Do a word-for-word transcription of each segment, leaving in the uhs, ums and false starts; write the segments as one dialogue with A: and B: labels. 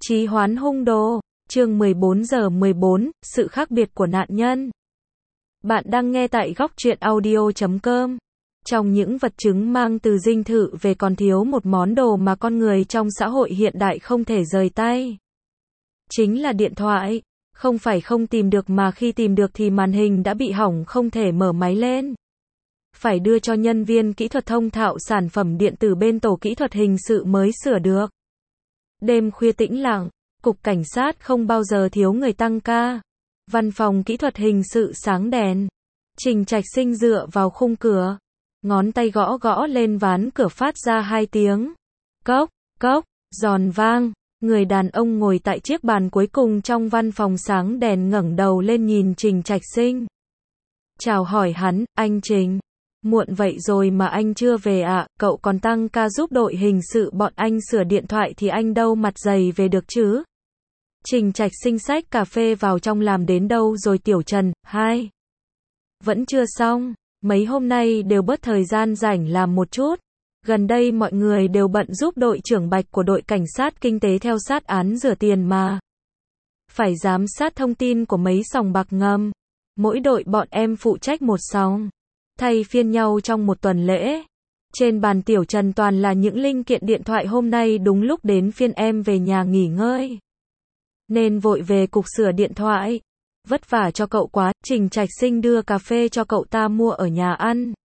A: Trì hoãn hung đồ, chương mười bốn giờ mười bốn, sự khác biệt của nạn nhân. Bạn đang nghe tại góc truyện audio chấm com. Trong những vật chứng mang từ dinh thự về còn thiếu một món đồ mà con người trong xã hội hiện đại không thể rời tay. Chính là điện thoại. Không phải không tìm được mà khi tìm được thì màn hình đã bị hỏng không thể mở máy lên. Phải đưa cho nhân viên kỹ thuật thông thạo sản phẩm điện tử bên tổ kỹ thuật hình sự mới sửa được. Đêm khuya tĩnh lặng, cục cảnh sát không bao giờ thiếu người tăng ca. Văn phòng kỹ thuật hình sự sáng đèn. Trình Trạch Sinh dựa vào khung cửa, ngón tay gõ gõ lên ván cửa phát ra hai tiếng. Cốc, cốc, giòn vang. Người đàn ông ngồi tại chiếc bàn cuối cùng trong văn phòng sáng đèn ngẩng đầu lên nhìn Trình Trạch Sinh. Chào hỏi hắn, anh Trình. Muộn vậy rồi mà anh chưa về ạ, à? Cậu còn tăng ca giúp đội hình sự bọn anh sửa điện thoại thì anh đâu mặt dày về được chứ? Trình Trạch Sinh xách cà phê vào trong. Làm đến đâu rồi Tiểu Trần? Hai. Vẫn chưa xong, mấy hôm nay đều bớt thời gian rảnh làm một chút. Gần đây mọi người đều bận giúp đội trưởng Bạch của đội cảnh sát kinh tế theo sát án rửa tiền mà. Phải giám sát thông tin của mấy sòng bạc ngầm. Mỗi đội bọn em phụ trách một sòng. Thay phiên nhau trong một tuần lễ. Trên bàn Tiểu Trần toàn là những linh kiện điện thoại. Hôm nay đúng lúc đến phiên em về nhà nghỉ ngơi, nên vội về cục sửa điện thoại. Vất vả cho cậu quá. Trình Trạch Sinh đưa cà phê cho cậu ta mua ở nhà ăn.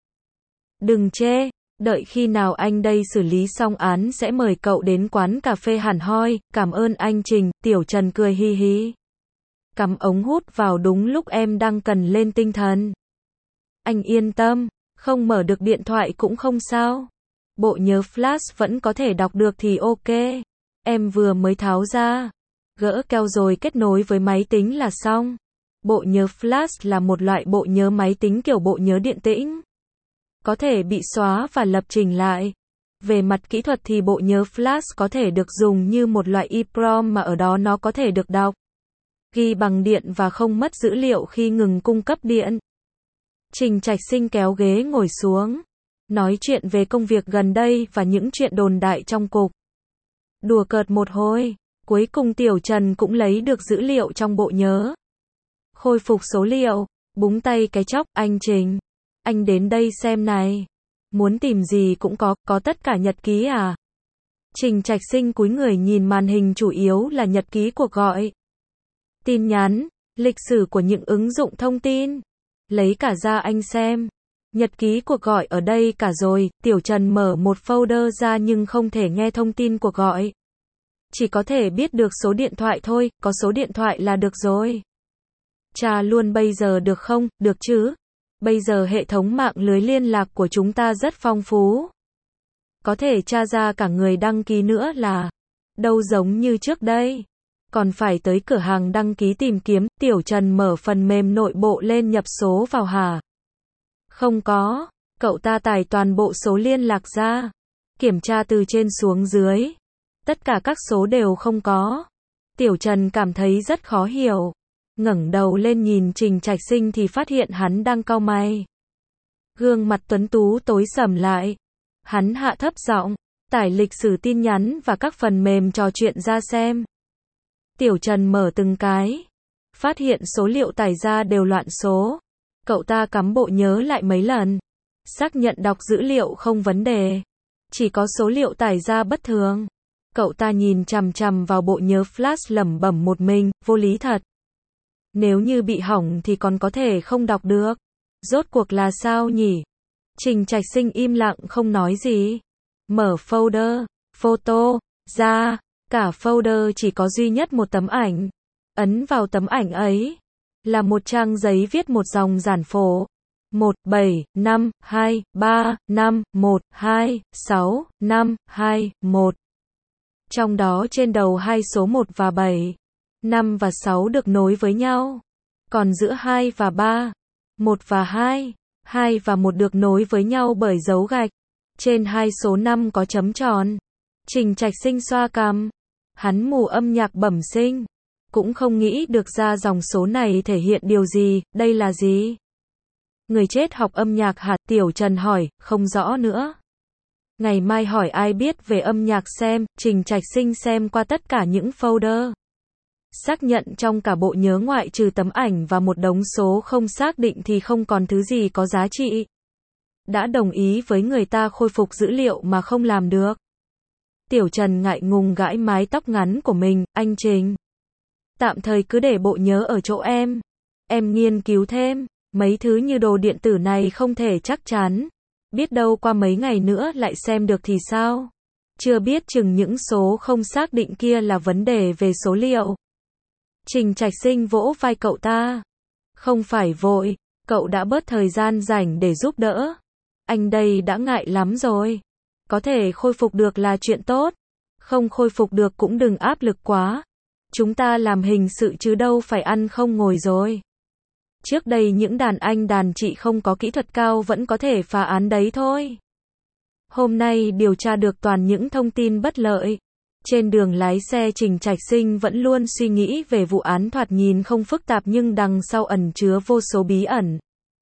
A: Đừng chê, đợi khi nào anh đây xử lý xong án sẽ mời cậu đến quán cà phê hẳn hoi. Cảm ơn anh Trình. Tiểu Trần cười hi hi, cắm ống hút vào đúng lúc em đang cần lên tinh thần. Anh yên tâm, không mở được điện thoại cũng không sao. Bộ nhớ flash vẫn có thể đọc được thì ok. Em vừa mới tháo ra, gỡ keo rồi kết nối với máy tính là xong. Bộ nhớ flash là một loại bộ nhớ máy tính kiểu bộ nhớ điện tĩnh, có thể bị xóa và lập trình lại. Về mặt kỹ thuật thì bộ nhớ flash có thể được dùng như một loại e prom mà ở đó nó có thể được đọc, ghi bằng điện và không mất dữ liệu khi ngừng cung cấp điện. Trình Trạch Sinh kéo ghế ngồi xuống, nói chuyện về công việc gần đây và những chuyện đồn đại trong cục. Đùa cợt một hồi, cuối cùng Tiểu Trần cũng lấy được dữ liệu trong bộ nhớ. Khôi phục số liệu, búng tay cái chốc, anh Trình, anh đến đây xem này. Muốn tìm gì cũng có, có tất cả nhật ký à? Trình Trạch Sinh cúi người nhìn màn hình, chủ yếu là nhật ký cuộc gọi, tin nhắn, lịch sử của những ứng dụng thông tin. Lấy cả ra anh xem. Nhật ký cuộc gọi ở đây cả rồi. Tiểu Trần mở một folder ra nhưng không thể nghe thông tin cuộc gọi. Chỉ có thể biết được số điện thoại thôi, có số điện thoại là được rồi. Tra luôn bây giờ được không? Được chứ. Bây giờ hệ thống mạng lưới liên lạc của chúng ta rất phong phú. Có thể tra ra cả người đăng ký nữa là. Đâu giống như trước đây. Còn phải tới cửa hàng đăng ký tìm kiếm. Tiểu Trần mở phần mềm nội bộ lên nhập số vào hả? Không có. Cậu ta tải toàn bộ số liên lạc ra. Kiểm tra từ trên xuống dưới. Tất cả các số đều không có. Tiểu Trần cảm thấy rất khó hiểu. Ngẩng đầu lên nhìn Trình Trạch Sinh thì phát hiện hắn đang cau mày. Gương mặt tuấn tú tối sầm lại. Hắn hạ thấp giọng, tải lịch sử tin nhắn và các phần mềm trò chuyện ra xem. Tiểu Trần mở từng cái, phát hiện số liệu tải ra đều loạn số. Cậu ta cắm bộ nhớ lại mấy lần, xác nhận đọc dữ liệu không vấn đề, chỉ có số liệu tải ra bất thường. Cậu ta nhìn chằm chằm vào bộ nhớ flash lẩm bẩm một mình, vô lý thật. Nếu như bị hỏng thì còn có thể không đọc được. Rốt cuộc là sao nhỉ? Trình Trạch Sinh im lặng không nói gì. Mở folder, photo, ra. Cả folder chỉ có duy nhất một tấm ảnh. Ấn vào tấm ảnh ấy là một trang giấy viết một dòng giản phổ. một, bảy, năm, hai, ba, năm, một, hai, sáu, năm, hai, một. Trong đó trên đầu hai số một và bảy, năm và sáu được nối với nhau. Còn giữa hai và ba, một và hai, hai và một được nối với nhau bởi dấu gạch. Trên hai số năm có chấm tròn. Trình Trạch Sinh xoa cằm. Hắn mù âm nhạc bẩm sinh, cũng không nghĩ được ra dòng số này thể hiện điều gì, đây là gì? Người chết học âm nhạc hả? Tiểu Trần hỏi, không rõ nữa. Ngày mai hỏi ai biết về âm nhạc xem, Trình Trạch Sinh xem qua tất cả những folder. Xác nhận trong cả bộ nhớ ngoại trừ tấm ảnh và một đống số không xác định thì không còn thứ gì có giá trị. Đã đồng ý với người ta khôi phục dữ liệu mà không làm được. Tiểu Trần ngại ngùng gãi mái tóc ngắn của mình, anh Trình. Tạm thời cứ để bộ nhớ ở chỗ em. Em nghiên cứu thêm, mấy thứ như đồ điện tử này không thể chắc chắn. Biết đâu qua mấy ngày nữa lại xem được thì sao? Chưa biết chừng những số không xác định kia là vấn đề về số liệu. Trình Trạch Sinh vỗ vai cậu ta. Không phải vội, cậu đã bớt thời gian rảnh để giúp đỡ. Anh đây đã ngại lắm rồi. Có thể khôi phục được là chuyện tốt. Không khôi phục được cũng đừng áp lực quá. Chúng ta làm hình sự chứ đâu phải ăn không ngồi rồi. Trước đây những đàn anh đàn chị không có kỹ thuật cao vẫn có thể phá án đấy thôi. Hôm nay điều tra được toàn những thông tin bất lợi. Trên đường lái xe Trình Trạch Sinh vẫn luôn suy nghĩ về vụ án thoạt nhìn không phức tạp nhưng đằng sau ẩn chứa vô số bí ẩn.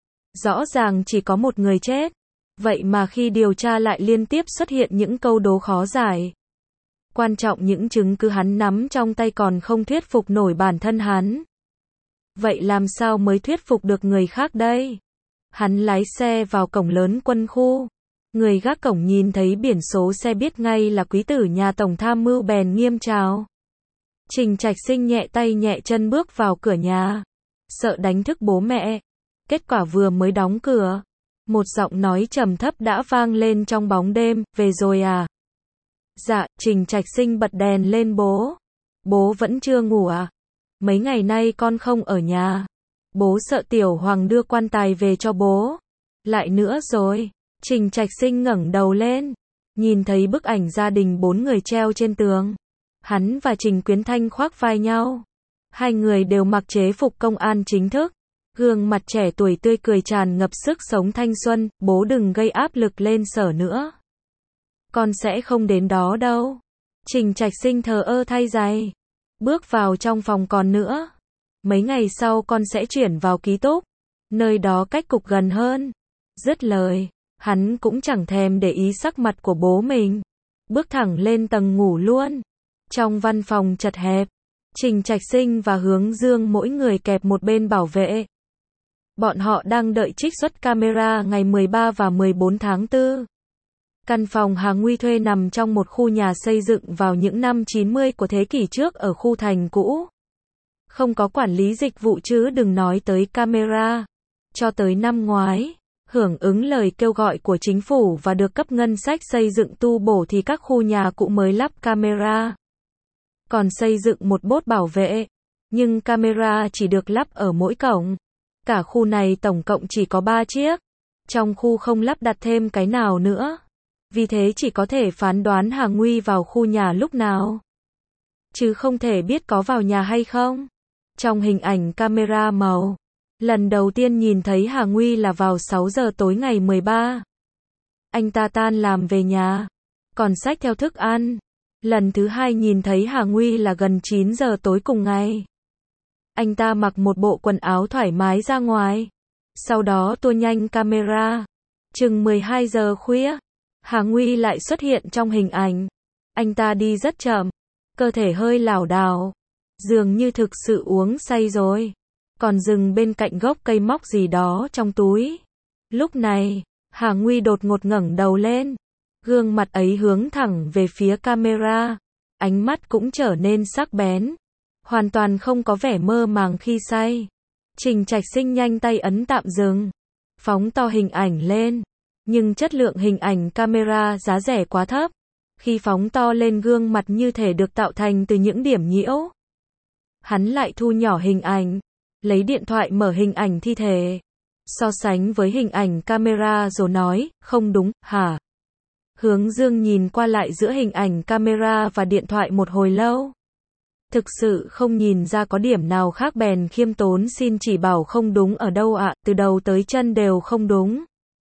A: Rõ ràng chỉ có một người chết. Vậy mà khi điều tra lại liên tiếp xuất hiện những câu đố khó giải. Quan trọng những chứng cứ hắn nắm trong tay còn không thuyết phục nổi bản thân hắn. Vậy làm sao mới thuyết phục được người khác đây? Hắn lái xe vào cổng lớn quân khu. Người gác cổng nhìn thấy biển số xe biết ngay là quý tử nhà tổng tham mưu bèn nghiêm chào. Trình Trạch Sinh nhẹ tay nhẹ chân bước vào cửa nhà. Sợ đánh thức bố mẹ. Kết quả vừa mới đóng cửa. Một giọng nói trầm thấp đã vang lên trong bóng đêm, về rồi à? Dạ, Trình Trạch Sinh bật đèn lên bố. Bố vẫn chưa ngủ à? Mấy ngày nay con không ở nhà. Bố sợ Tiểu Hoàng đưa quan tài về cho bố. Lại nữa rồi. Trình Trạch Sinh ngẩng đầu lên. Nhìn thấy bức ảnh gia đình bốn người treo trên tường. Hắn và Trình Quyến Thanh khoác vai nhau. Hai người đều mặc chế phục công an chính thức. Gương mặt trẻ tuổi tươi cười tràn ngập sức sống thanh xuân. Bố đừng gây áp lực lên Sở nữa. Con sẽ không đến đó đâu. Trình Trạch Sinh thờ ơ thay giày. Bước vào trong phòng còn nữa. Mấy ngày sau con sẽ chuyển vào ký túc. Nơi đó cách cục gần hơn. Dứt lời. Hắn cũng chẳng thèm để ý sắc mặt của bố mình. Bước thẳng lên tầng ngủ luôn. Trong văn phòng chật hẹp. Trình Trạch Sinh và Hướng Dương mỗi người kẹp một bên bảo vệ. Bọn họ đang đợi trích xuất camera ngày mười ba và mười bốn tháng tư. Căn phòng Hà Nguy thuê nằm trong một khu nhà xây dựng vào những năm chín mươi của thế kỷ trước ở khu thành cũ. Không có quản lý dịch vụ chứ đừng nói tới camera. Cho tới năm ngoái, hưởng ứng lời kêu gọi của chính phủ và được cấp ngân sách xây dựng tu bổ thì các khu nhà cũ mới lắp camera. Còn xây dựng một bốt bảo vệ. Nhưng camera chỉ được lắp ở mỗi cổng. Cả khu này tổng cộng chỉ có ba chiếc. Trong khu không lắp đặt thêm cái nào nữa. Vì thế chỉ có thể phán đoán Hà Nguy vào khu nhà lúc nào. Chứ không thể biết có vào nhà hay không. Trong hình ảnh camera màu. Lần đầu tiên nhìn thấy Hà Nguy là vào sáu giờ tối ngày mười ba. Anh ta tan làm về nhà. Còn xách theo thức ăn. Lần thứ hai nhìn thấy Hà Nguy là gần chín giờ tối cùng ngày. Anh ta mặc một bộ quần áo thoải mái ra ngoài. Sau đó tua nhanh camera. Chừng mười hai giờ khuya. Hà Nguy lại xuất hiện trong hình ảnh. Anh ta đi rất chậm. Cơ thể hơi lảo đảo. Dường như thực sự uống say rồi. Còn dừng bên cạnh gốc cây móc gì đó trong túi. Lúc này, Hà Nguy đột ngột ngẩng đầu lên. Gương mặt ấy hướng thẳng về phía camera. Ánh mắt cũng trở nên sắc bén. Hoàn toàn không có vẻ mơ màng khi say. Trình Trạch Sinh nhanh tay ấn tạm dừng. Phóng to hình ảnh lên. Nhưng chất lượng hình ảnh camera giá rẻ quá thấp. Khi phóng to lên gương mặt như thể được tạo thành từ những điểm nhiễu. Hắn lại thu nhỏ hình ảnh. Lấy điện thoại mở hình ảnh thi thể. So sánh với hình ảnh camera rồi nói, không đúng, hả? Hướng Dương nhìn qua lại giữa hình ảnh camera và điện thoại một hồi lâu. Thực sự không nhìn ra có điểm nào khác bèn khiêm tốn xin chỉ bảo không đúng ở đâu ạ, từ đầu tới chân đều không đúng.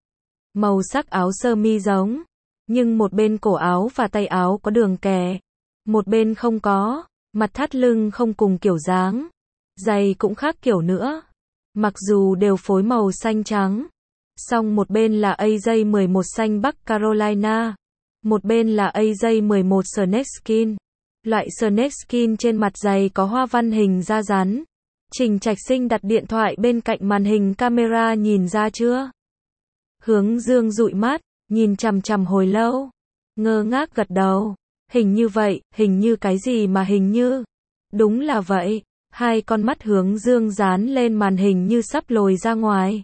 A: Màu sắc áo sơ mi giống, nhưng một bên cổ áo và tay áo có đường kẻ, một bên không có, mặt thắt lưng không cùng kiểu dáng, giày cũng khác kiểu nữa. Mặc dù đều phối màu xanh trắng, song một bên là a gi mười một xanh Bắc Carolina, Một bên là A J mười một Snakeskin. Loại Snakeskin trên mặt giày có hoa văn hình da rắn. Trình Trạch Sinh đặt điện thoại bên cạnh màn hình camera nhìn ra chưa? Hướng Dương dụi mắt, nhìn chằm chằm hồi lâu. Ngơ ngác gật đầu. Hình như vậy, hình như cái gì mà hình như? Đúng là vậy. Hai con mắt Hướng Dương dán lên màn hình như sắp lồi ra ngoài.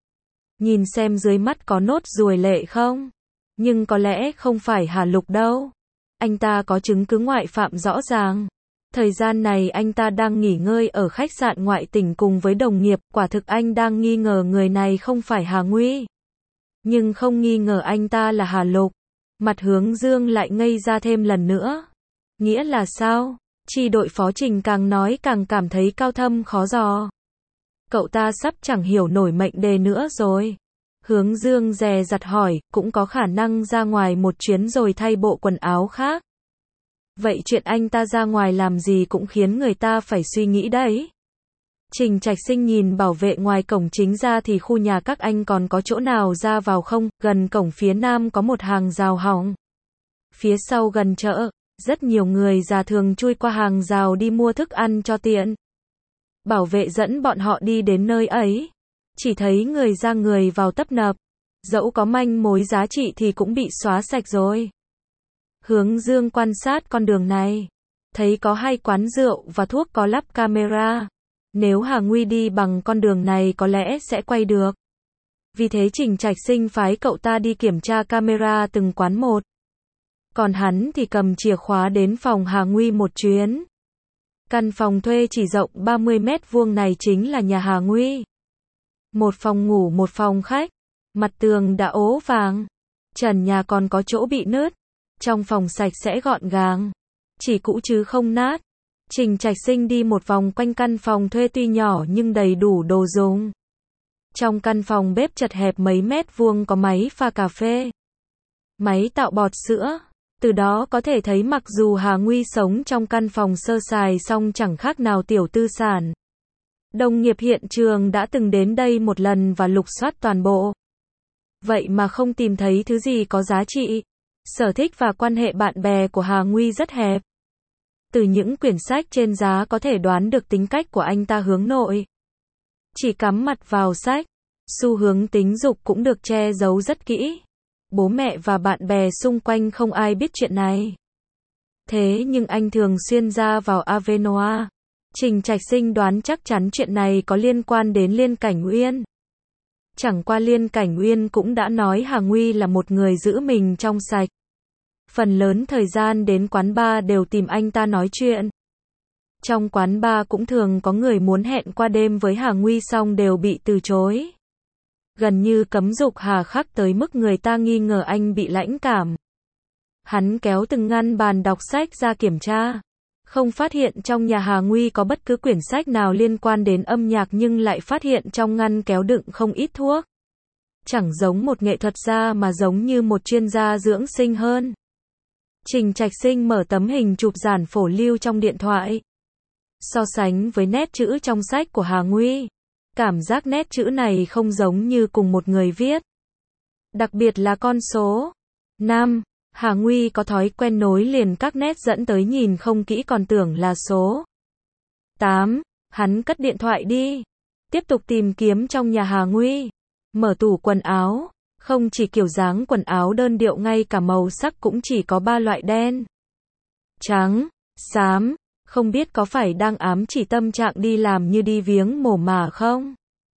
A: Nhìn xem dưới mắt có nốt ruồi lệ không? Nhưng có lẽ không phải Hà Lục đâu. Anh ta có chứng cứ ngoại phạm rõ ràng. Thời gian này anh ta đang nghỉ ngơi ở khách sạn ngoại tỉnh cùng với đồng nghiệp, quả thực anh đang nghi ngờ người này không phải Hà Nguy. Nhưng không nghi ngờ anh ta là Hà Lục. Mặt Hướng Dương lại ngây ra thêm lần nữa. Nghĩa là sao? Chi đội phó Trình càng nói càng cảm thấy cao thâm khó dò. Cậu ta sắp chẳng hiểu nổi mệnh đề nữa rồi. Hướng Dương dè dặt hỏi, cũng có khả năng ra ngoài một chuyến rồi thay bộ quần áo khác. Vậy chuyện anh ta ra ngoài làm gì cũng khiến người ta phải suy nghĩ đấy. Trình Trạch Sinh nhìn bảo vệ ngoài cổng chính ra thì khu nhà các anh còn có chỗ nào ra vào không? Gần cổng phía nam có một hàng rào hỏng. Phía sau gần chợ, rất nhiều người già thường chui qua hàng rào đi mua thức ăn cho tiện. Bảo vệ dẫn bọn họ đi đến nơi ấy. Chỉ thấy người ra người vào tấp nập. Dẫu có manh mối giá trị thì cũng bị xóa sạch rồi. Hướng Dương quan sát con đường này. Thấy có hai quán rượu và thuốc có lắp camera. Nếu Hà Nguy đi bằng con đường này có lẽ sẽ quay được. Vì thế Trình Trạch Sinh phái cậu ta đi kiểm tra camera từng quán một. Còn hắn thì cầm chìa khóa đến phòng Hà Nguy một chuyến. Căn phòng thuê chỉ rộng ba mươi mét vuông này chính là nhà Hà Nguy. Một phòng ngủ một phòng khách. Mặt tường đã ố vàng. Trần nhà còn có chỗ bị nứt. Trong phòng sạch sẽ gọn gàng. Chỉ cũ chứ không nát. Trình Trạch Sinh đi một vòng quanh căn phòng thuê tuy nhỏ nhưng đầy đủ đồ dùng. Trong căn phòng bếp chật hẹp mấy mét vuông có máy pha cà phê. Máy tạo bọt sữa. Từ đó có thể thấy mặc dù Hà Nguy sống trong căn phòng sơ sài song chẳng khác nào tiểu tư sản. Đồng nghiệp hiện trường đã từng đến đây một lần và lục soát toàn bộ. Vậy mà không tìm thấy thứ gì có giá trị. Sở thích và quan hệ bạn bè của Hà Nguy rất hẹp. Từ những quyển sách trên giá có thể đoán được tính cách của anh ta hướng nội. Chỉ cắm mặt vào sách. Xu hướng tính dục cũng được che giấu rất kỹ. Bố mẹ và bạn bè xung quanh không ai biết chuyện này. Thế nhưng anh thường xuyên ra vào Avenoa. Trình Trạch Sinh đoán chắc chắn chuyện này có liên quan đến Liên Cảnh Uyên. Chẳng qua Liên Cảnh Uyên cũng đã nói Hà Nguy là một người giữ mình trong sạch. Phần lớn thời gian đến quán bar đều tìm anh ta nói chuyện. Trong quán bar cũng thường có người muốn hẹn qua đêm với Hà Nguy song đều bị từ chối. Gần như cấm dục hà khắc tới mức người ta nghi ngờ anh bị lãnh cảm. Hắn kéo từng ngăn bàn đọc sách ra kiểm tra. Không phát hiện trong nhà Hà Nguy có bất cứ quyển sách nào liên quan đến âm nhạc nhưng lại phát hiện trong ngăn kéo đựng không ít thuốc. Chẳng giống một nghệ thuật gia mà giống như một chuyên gia dưỡng sinh hơn. Trình Trạch Sinh mở tấm hình chụp giản phổ lưu trong điện thoại. So sánh với nét chữ trong sách của Hà Nguy. Cảm giác nét chữ này không giống như cùng một người viết. Đặc biệt là con số năm. Hà Nguy có thói quen nối liền các nét dẫn tới nhìn không kỹ còn tưởng là số tám. Hắn cất điện thoại đi. Tiếp tục tìm kiếm trong nhà Hà Nguy. Mở tủ quần áo. Không chỉ kiểu dáng quần áo đơn điệu ngay cả màu sắc cũng chỉ có ba loại đen, trắng, xám. Không biết có phải đang ám chỉ tâm trạng đi làm như đi viếng mồ mả không?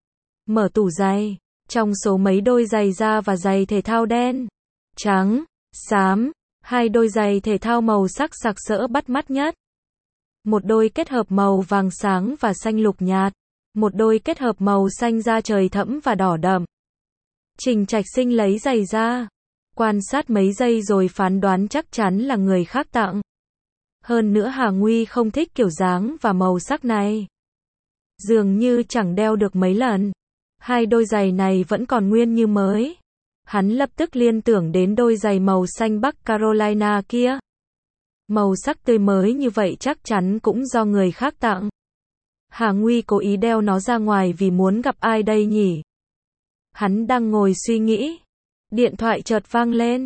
A: Mở tủ giày. Trong số mấy đôi giày da và giày thể thao đen, trắng, xám, hai đôi giày thể thao màu sắc sặc sỡ bắt mắt nhất. Một đôi kết hợp màu vàng sáng và xanh lục nhạt. Một đôi kết hợp màu xanh da trời thẫm và đỏ đậm. Trình Trạch Sinh lấy giày ra. Quan sát mấy giây rồi phán đoán chắc chắn là người khác tặng. Hơn nữa Hà Nguy không thích kiểu dáng và màu sắc này. Dường như chẳng đeo được mấy lần. Hai đôi giày này vẫn còn nguyên như mới. Hắn lập tức liên tưởng đến đôi giày màu xanh Bắc Carolina kia. Màu sắc tươi mới như vậy chắc chắn cũng do người khác tặng. Hà Nguy cố ý đeo nó ra ngoài vì muốn gặp ai đây nhỉ? Hắn đang ngồi suy nghĩ. Điện thoại chợt vang lên.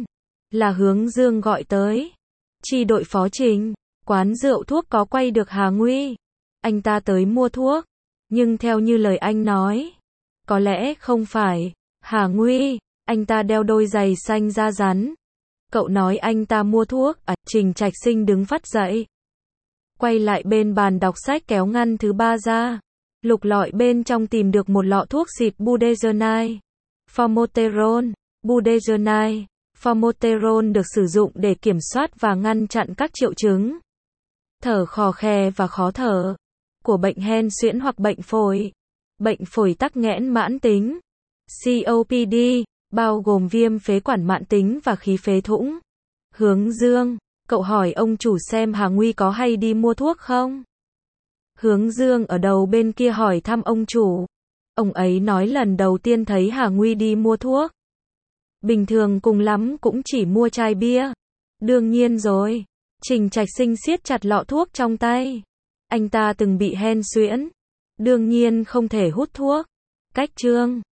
A: Là Hướng Dương gọi tới. Chi đội phó Trình. Quán rượu thuốc có quay được Hà Nguy. Anh ta tới mua thuốc. Nhưng theo như lời anh nói, có lẽ không phải. Hà Nguy, anh ta đeo đôi giày xanh da rắn. Cậu nói anh ta mua thuốc à? Trình Trạch Sinh đứng phắt dậy. Quay lại bên bàn đọc sách kéo ngăn thứ ba ra. Lục lọi bên trong tìm được một lọ thuốc xịt budesonide. Formoterol. Budesonide. Formoterol được sử dụng để kiểm soát và ngăn chặn các triệu chứng thở khò khè và khó thở của bệnh hen suyễn hoặc bệnh phổi, bệnh phổi tắc nghẽn mãn tính, xê ô pê đê, bao gồm viêm phế quản mãn tính và khí phế thủng. Hướng Dương, cậu hỏi ông chủ xem Hà Nguy có hay đi mua thuốc không? Hướng Dương ở đầu bên kia hỏi thăm ông chủ. Ông ấy nói lần đầu tiên thấy Hà Nguy đi mua thuốc. Bình thường cùng lắm cũng chỉ mua chai bia. Đương nhiên rồi. Trình Trạch Sinh siết chặt lọ thuốc trong tay. Anh ta từng bị hen suyễn. Đương nhiên không thể hút thuốc. Cách chương